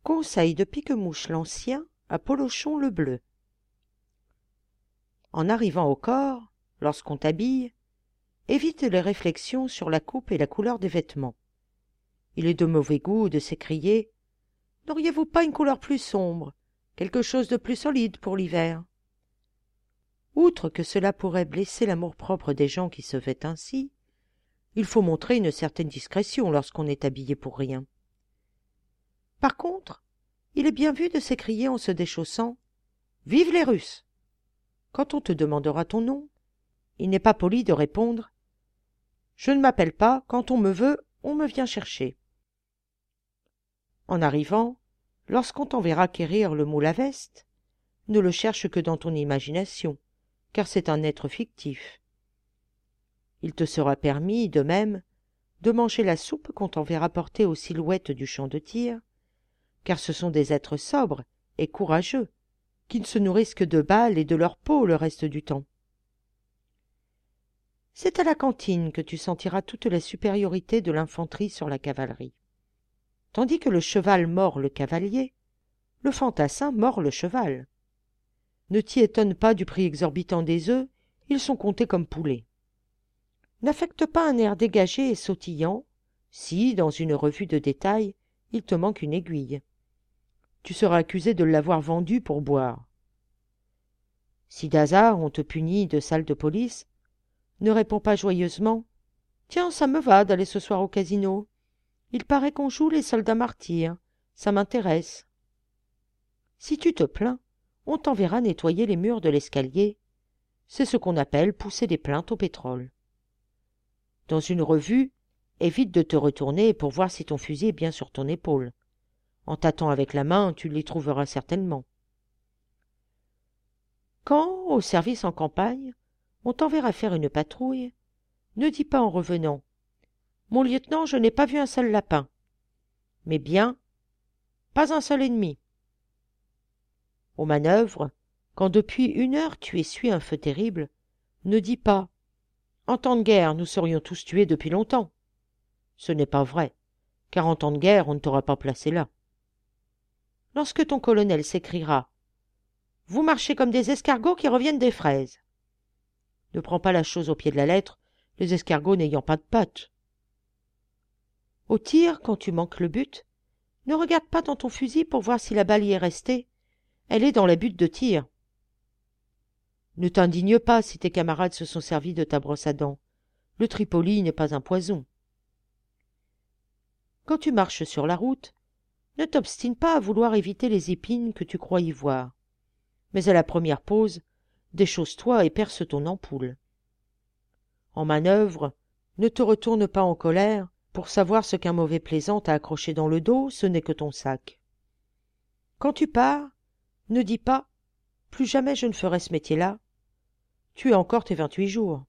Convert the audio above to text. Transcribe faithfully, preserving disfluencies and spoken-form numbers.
Conseil de Piquemouche l'Ancien à Polochon le Bleu. En arrivant au corps, lorsqu'on t'habille, évite les réflexions sur la coupe et la couleur des vêtements. Il est de mauvais goût de s'écrier « N'auriez-vous pas une couleur plus sombre, quelque chose de plus solide pour l'hiver ?» Outre que cela pourrait blesser l'amour-propre des gens qui se vêtent ainsi, il faut montrer une certaine discrétion lorsqu'on est habillé pour rien. Par contre, il est bien vu de s'écrier en se déchaussant « Vive les Russes !» Quand on te demandera ton nom, il n'est pas poli de répondre « Je ne m'appelle pas, quand on me veut, on me vient chercher ». En arrivant, lorsqu'on t'enverra quérir le moule à veste, ne le cherche que dans ton imagination, car c'est un être fictif. Il te sera permis, de même, de manger la soupe qu'on t'enverra porter aux silhouettes du champ de tir, car ce sont des êtres sobres et courageux, qui ne se nourrissent que de balles et de leur peau le reste du temps. C'est à la cantine que tu sentiras toute la supériorité de l'infanterie sur la cavalerie. Tandis que le cheval mord le cavalier, le fantassin mord le cheval. Ne t'y étonne pas du prix exorbitant des œufs, ils sont comptés comme poulets. N'affecte pas un air dégagé et sautillant, si, dans une revue de détail, il te manque une aiguille. Tu seras accusé de l'avoir vendue pour boire. Si d'hasard on te punit de salle de police, ne réponds pas joyeusement « Tiens, ça me va d'aller ce soir au casino. Il paraît qu'on joue les soldats martyrs, ça m'intéresse. » Si tu te plains, on t'enverra nettoyer les murs de l'escalier. C'est ce qu'on appelle pousser des plaintes au pétrole. Dans une revue, évite de te retourner pour voir si ton fusil est bien sur ton épaule. En tâtant avec la main, tu l'y trouveras certainement. Quand, au service en campagne, on t'enverra faire une patrouille, ne dis pas en revenant « Mon lieutenant, je n'ai pas vu un seul lapin », mais bien « Pas un seul ennemi ». Aux manœuvres, quand depuis une heure tu essuies un feu terrible, ne dis pas « En temps de guerre, nous serions tous tués depuis longtemps ». Ce n'est pas vrai, car en temps de guerre, on ne t'aura pas placé là. Lorsque ton colonel s'écriera « Vous marchez comme des escargots qui reviennent des fraises », ne prends pas la chose au pied de la lettre, les escargots n'ayant pas de pattes. Au tir, quand tu manques le but, ne regarde pas dans ton fusil pour voir si la balle y est restée. Elle est dans la butte de tir. Ne t'indigne pas si tes camarades se sont servis de ta brosse à dents. Le Tripoli n'est pas un poison. Quand tu marches sur la route, ne t'obstine pas à vouloir éviter les épines que tu crois y voir. Mais à la première pause, déchausse-toi et perce ton ampoule. En manœuvre, ne te retourne pas en colère pour savoir ce qu'un mauvais plaisant t'a accroché dans le dos, ce n'est que ton sac. Quand tu pars, ne dis pas « Plus jamais je ne ferai ce métier-là ». Tu as encore tes vingt-huit jours.